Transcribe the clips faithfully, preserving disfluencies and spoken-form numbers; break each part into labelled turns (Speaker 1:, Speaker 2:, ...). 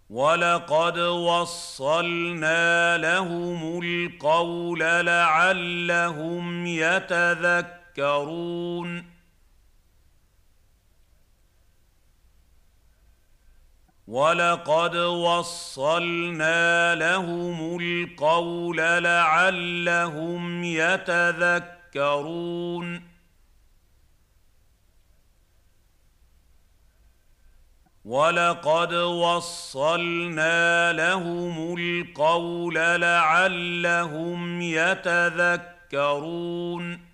Speaker 1: وَلَقَدْ وَصَّلْنَا لَهُمُ الْقَوْلَ لَعَلَّهُمْ يَتَذَكَّرُونَ وَلَقَدْ وَصَّلْنَا لَهُمُ الْقَوْلَ لَعَلَّهُمْ يَتَذَكَّرُونَ وَلَقَدْ وَصَّلْنَا لَهُمُ الْقَوْلَ لَعَلَّهُمْ يَتَذَكَّرُونَ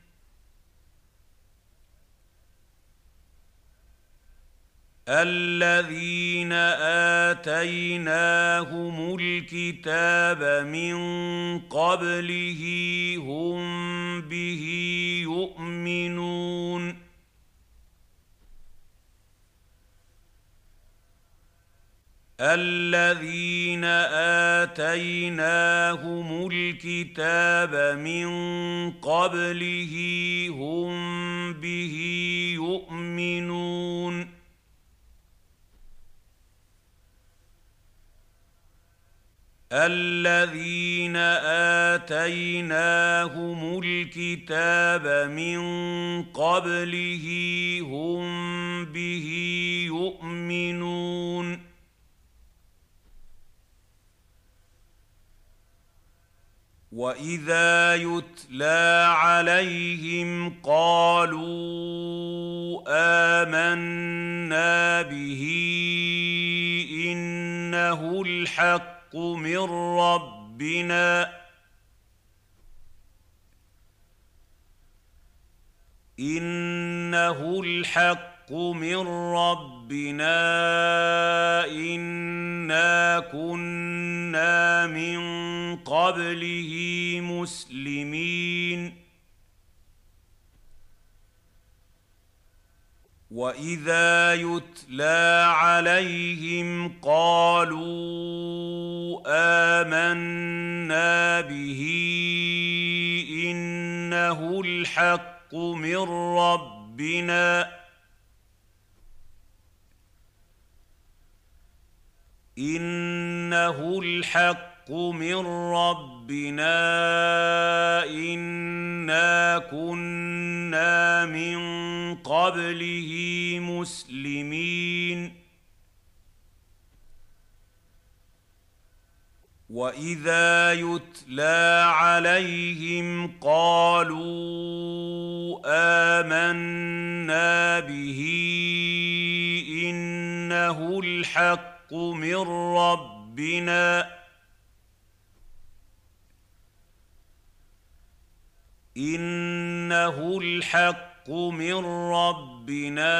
Speaker 1: الَّذِينَ آتَيْنَاهُمُ الْكِتَابَ مِن قَبْلِهِ هُم بِهِ يُؤْمِنُونَ الَّذِينَ آتَيْنَاهُمُ الْكِتَابَ مِن قَبْلِهِ هُم بِهِ يُؤْمِنُونَ الَّذِينَ آتَيْنَاهُمُ الْكِتَابَ مِن قَبْلِهِ هُم بِهِ يُؤْمِنُونَ وَإِذَا يُتْلَىٰ عَلَيْهِمْ قَالُوا آمَنَّا بِهِ إِنَّهُ الْحَقُّ مِن رَّبِّنَا إِنَّهُ الْحَقُّ مِن رَّبِّنَا إِنَّا كُنَّا مِن قَبْلِهِ مُسْلِمِينَ وَإِذَا يُتْلَىٰ عَلَيْهِمْ قَالُوا آمَنَّا بِهِ إِنَّهُ الْحَقُّ مِن رَّبِّنَا إِنَّهُ الْحَقُّ مِن رَّبِّنَا إِنَّا كُنَّا مِن قَبْلِهِ مُسْلِمِينَ وَإِذَا يُتْلَىٰ عَلَيْهِمْ قَالُوا آمَنَّا بِهِ إِنَّهُ الْحَقُّ مِن رَّبِّنَا إِنَّهُ الْحَقُّ مِن رَّبِّنَا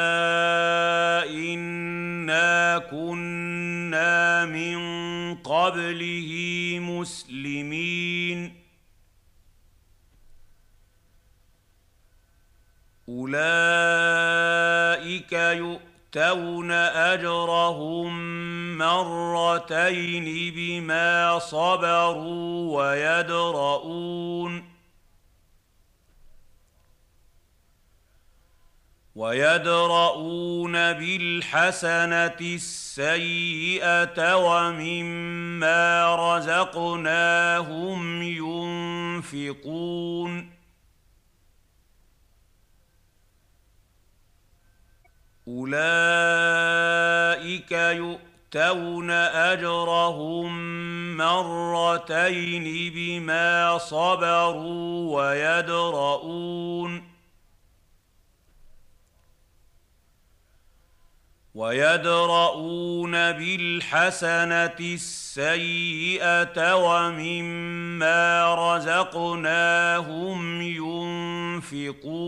Speaker 1: إِنَّا كُنَّا مِن قَبْلِهِ مُسْلِمِينَ أُولَٰئِكَ يُؤْتَوْنَ أَجْرَهُم مَّرَّتَيْنِ بِمَا صَبَرُوا وَيَدْرَءُونَ وَيَدْرَءُونَ بِالْحَسَنَةِ السَّيِّئَةَ وَمِمَّا رَزَقْنَاهُمْ يُنفِقُونَ أُولَٰئِكَ يُؤْتَوْنَ أَجْرَهُم مَّرَّتَيْنِ بِمَا صَبَرُوا وَيَدْرَءُونَ وَيَدْرَءُونَ بِالْحَسَنَةِ السَّيِّئَةَ وَمِمَّا رَزَقْنَاهُمْ يُنفِقُونَ.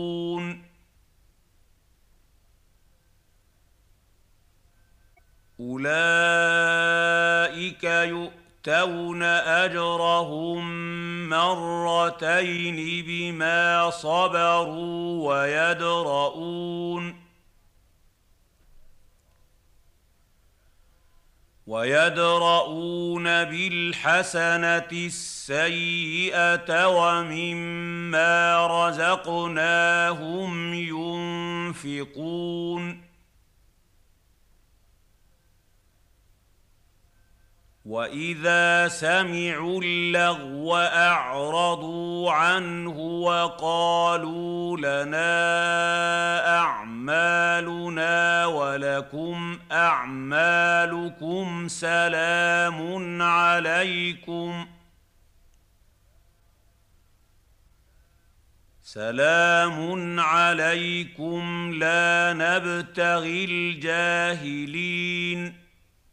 Speaker 1: أُولَٰئِكَ يُؤْتَوْنَ أَجْرَهُم مَّرَّتَيْنِ بِمَا صَبَرُوا وَيَدْرَءُونَ وَيَدْرَءُونَ بِالْحَسَنَةِ السَّيِّئَةَ وَمِمَّا رَزَقْنَاهُمْ يُنفِقُونَ.. أُولَٰئِكَ يُؤْتَوْنَ أَجْرَهُم مَّرَّتَيْنِ بِمَا صَبَرُوا وَيَدْرَءُونَ وَيَدْرَءُونَ بِالْحَسَنَةِ السَّيِّئَةَ وَمِمَّا رَزَقْنَاهُمْ يُنفِقُونَ. وإذا سمعوا اللغو أعرضوا عنه وقالوا لنا أعمالنا ولكم أعمالكم سلام عليكم سلام عليكم لا نبتغي الجاهلين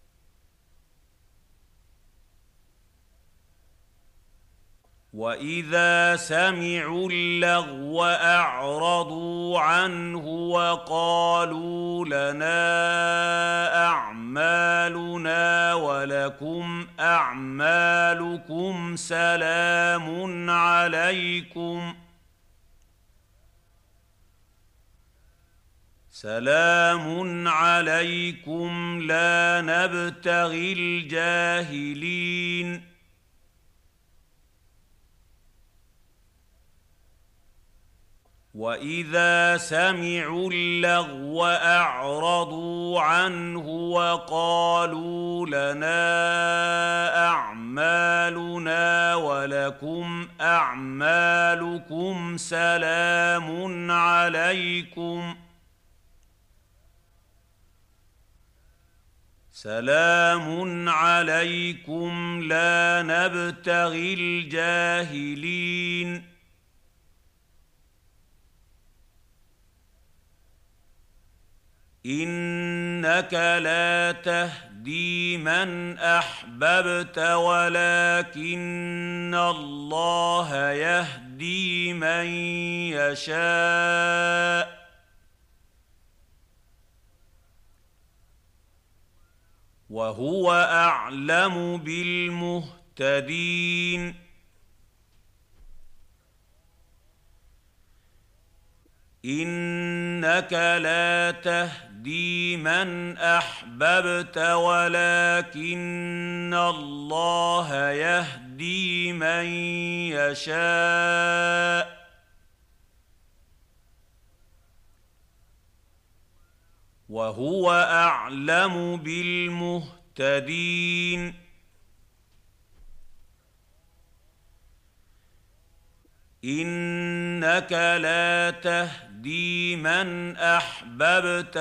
Speaker 1: وإذا سمعوا اللغو أعرضوا عنه وقالوا لنا أعمالنا ولكم أعمالكم سلام عليكم سلام عليكم لا نبتغي الجاهلين وإذا سمعوا اللغو أعرضوا عنه وقالوا لنا أعمالنا ولكم أعمالكم سلام عليكم سلام عليكم لا نبتغي الجاهلين إنك لا تهدي من أحببت ولكن الله يهدي من يشاء وهو أعلم بالمهتدين إنك لا تهدي من أحببت ولكن الله يهدي من يشاء وهو أعلم بالمهتدين إنك لا تهدي من أحببت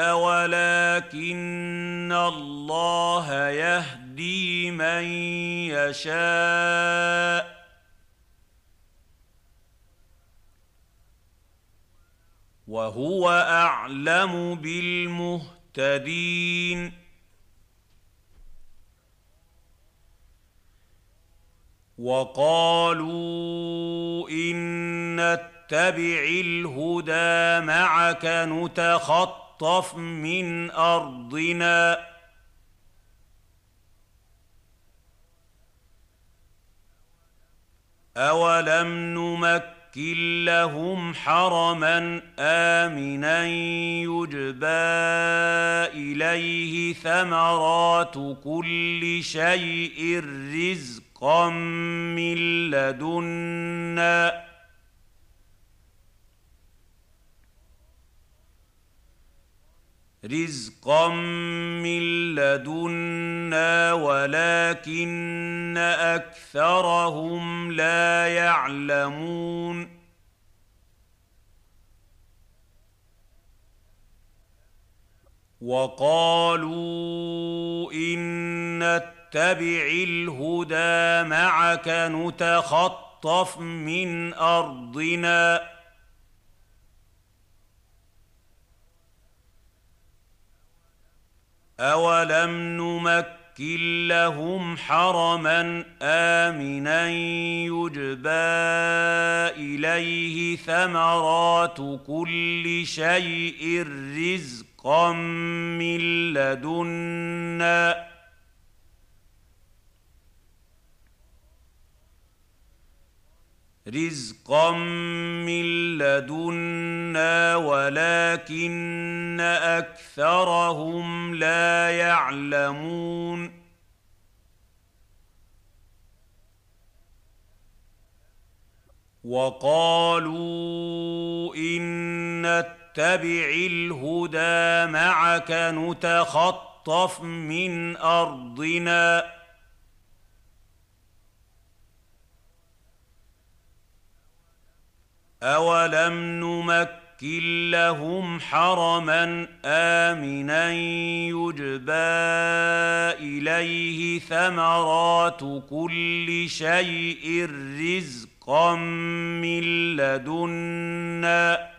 Speaker 1: ولكن الله يهدي من يشاء وهو أعلم بالمهتدين وقالوا إن نتبع الهدى معك نتخطف من أرضنا أولم نمكن لهم حرما آمنا يجبى إليه ثمرات كل شيء رزقا من لدنا رزقا من لدنا ولكن أكثرهم لا يعلمون وقالوا إن نتبع الهدى معك نتخطف من أرضنا أولم نمكن لهم حرما آمنا يجبى إليه ثمرات كل شيء رزقا من لدنا رزقا من لدنا ولكن أكثرهم لا يعلمون وقالوا إن نتبع الهدى معك نتخطف من أرضنا أولم نمكن لهم حرما آمنا يجبى إليه ثمرات كل شيء رزقا من لدنا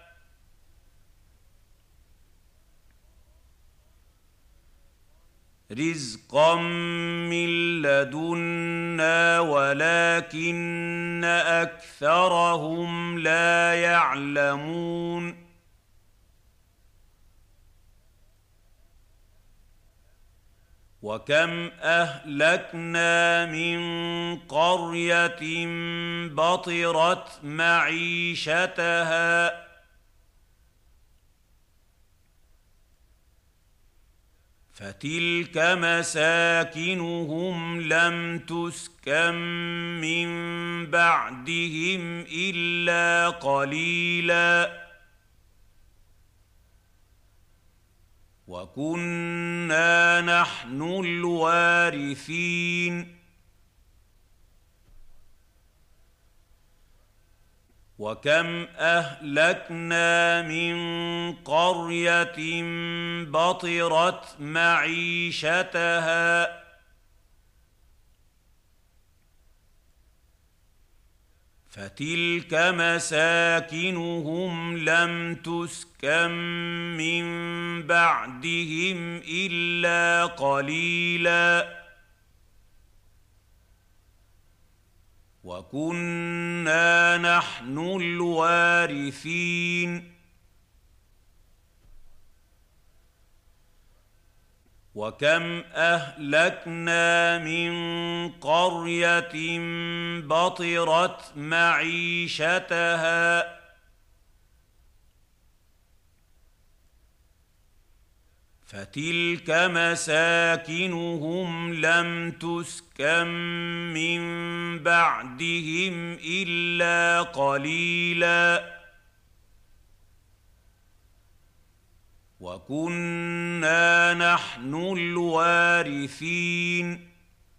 Speaker 1: رزقا من لدنا ولكن أكثرهم لا يعلمون وكم أهلكنا من قرية بطرت معيشتها فتلك مساكنهم لم تسكن من بعدهم إلا قليلا وكنا نحن الوارثين وكم أهلكنا من قرية بطرت معيشتها فتلك مساكنهم لم تسكن من بعدهم إلا قليلا وكنا نحن الوارثين وكم أهلكنا من قرية بطرت معيشتها فتلك مساكنهم لم تسكن من بعدهم إلا قليلا وكنا نحن الوارثين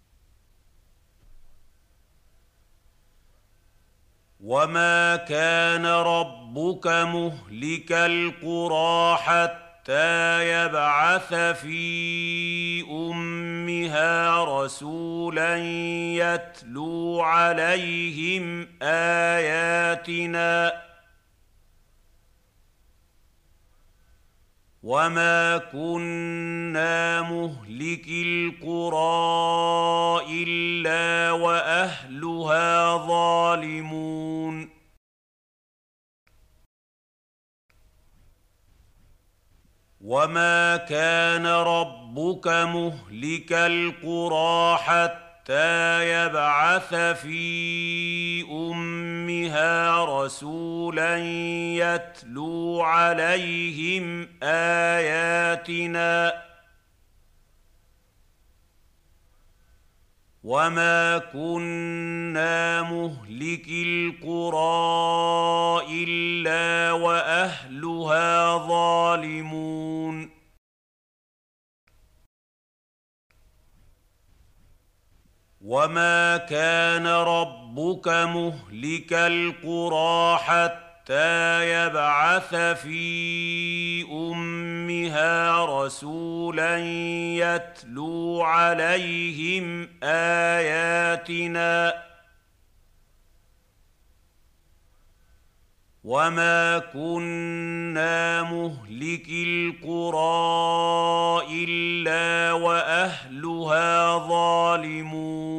Speaker 1: وما كان ربك مهلك القرى حتى يبعث في أمها رسولا يتلو عليهم آياتنا وما كنا مهلك القرى إلا وأهلها ظالمون وما كان ربك مهلك القرى حتى يبعث في أمها رسولا يتلو عليهم آياتنا وما كنا مهلك القرى إلا وأهلها ظالمون وما كان ربك مهلك القرى حتى يبعث في أمها رسولا يتلو عليهم آياتنا وما كنا مهلك القرى إلا وأهلها ظالمون